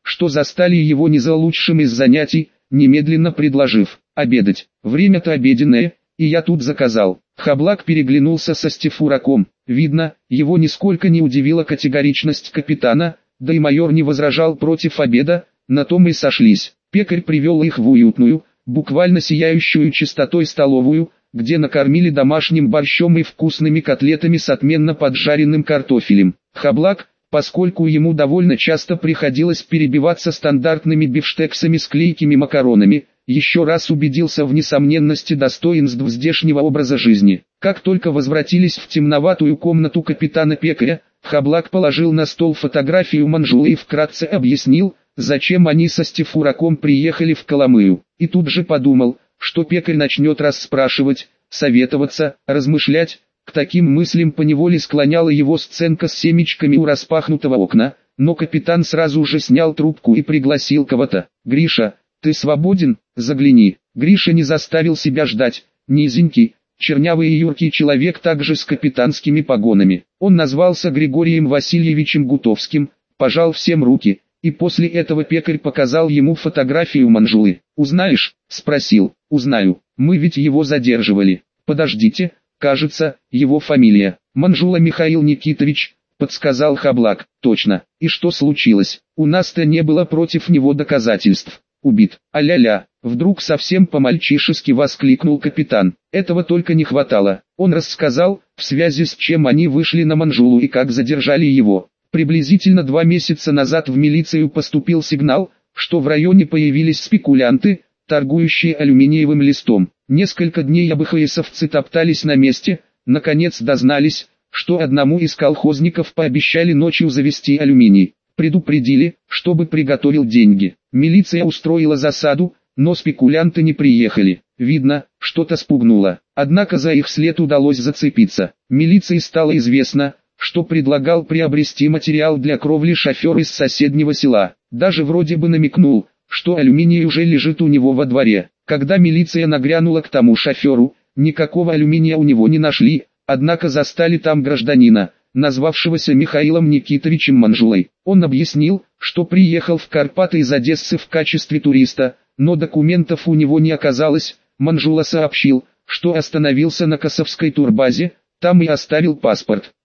что застали его не за лучшим из занятий, немедленно предложив обедать. Время-то обеденное, и я тут заказал. Хаблак переглянулся со Стефураком. Видно, его нисколько не удивила категоричность капитана, да и майор не возражал против обеда, на том и сошлись. Пекарь привел их в уютную, буквально сияющую чистотой столовую, где накормили домашним борщом и вкусными котлетами с отменно поджаренным картофелем. Хаблак, поскольку ему довольно часто приходилось перебиваться стандартными бифштексами с клейкими макаронами, еще раз убедился в несомненности достоинств здешнего образа жизни. Как только возвратились в темноватую комнату капитана-пекаря, Хаблак положил на стол фотографию Манжулы и вкратце объяснил, зачем они со Стефураком приехали в Коломыю. И тут же подумал, что пекарь начнет расспрашивать, советоваться, размышлять. К таким мыслям поневоле склоняла его сценка с семечками у распахнутого окна, но капитан сразу же снял трубку и пригласил кого-то. «Гриша, ты свободен? Загляни». Гриша не заставил себя ждать, низенький, чернявый и юркий человек также с капитанскими погонами. Он назвался Григорием Васильевичем Гутовским, пожал всем руки, и после этого пекарь показал ему фотографию Манжулы. «Узнаешь?» – спросил. «Узнаю, мы ведь его задерживали. Подождите, кажется, его фамилия Манжула Михаил Никитович», – подсказал Хаблак. «Точно. И что случилось? У нас-то не было против него доказательств. Убит. А-ля-ля!» Вдруг совсем по-мальчишески воскликнул капитан. Этого только не хватало. Он рассказал, в связи с чем они вышли на Манжулу и как задержали его. Приблизительно два месяца назад в милицию поступил сигнал, что в районе появились спекулянты, торгующие алюминиевым листом. Несколько дней АБХСовцы топтались на месте, наконец дознались, что одному из колхозников пообещали ночью завезти алюминий. Предупредили, чтобы приготовил деньги. Милиция устроила засаду, но спекулянты не приехали. Видно, что-то спугнуло. Однако за их след удалось зацепиться. Милиции стало известно, что предлагал приобрести материал для кровли шофер из соседнего села. Даже вроде бы намекнул, что алюминий уже лежит у него во дворе. Когда милиция нагрянула к тому шоферу, никакого алюминия у него не нашли, однако застали там гражданина, назвавшегося Михаилом Никитовичем Манжулой. Он объяснил, что приехал в Карпаты из Одессы в качестве туриста, но документов у него не оказалось. Манжула сообщил, что остановился на Косовской турбазе, там и оставил паспорт.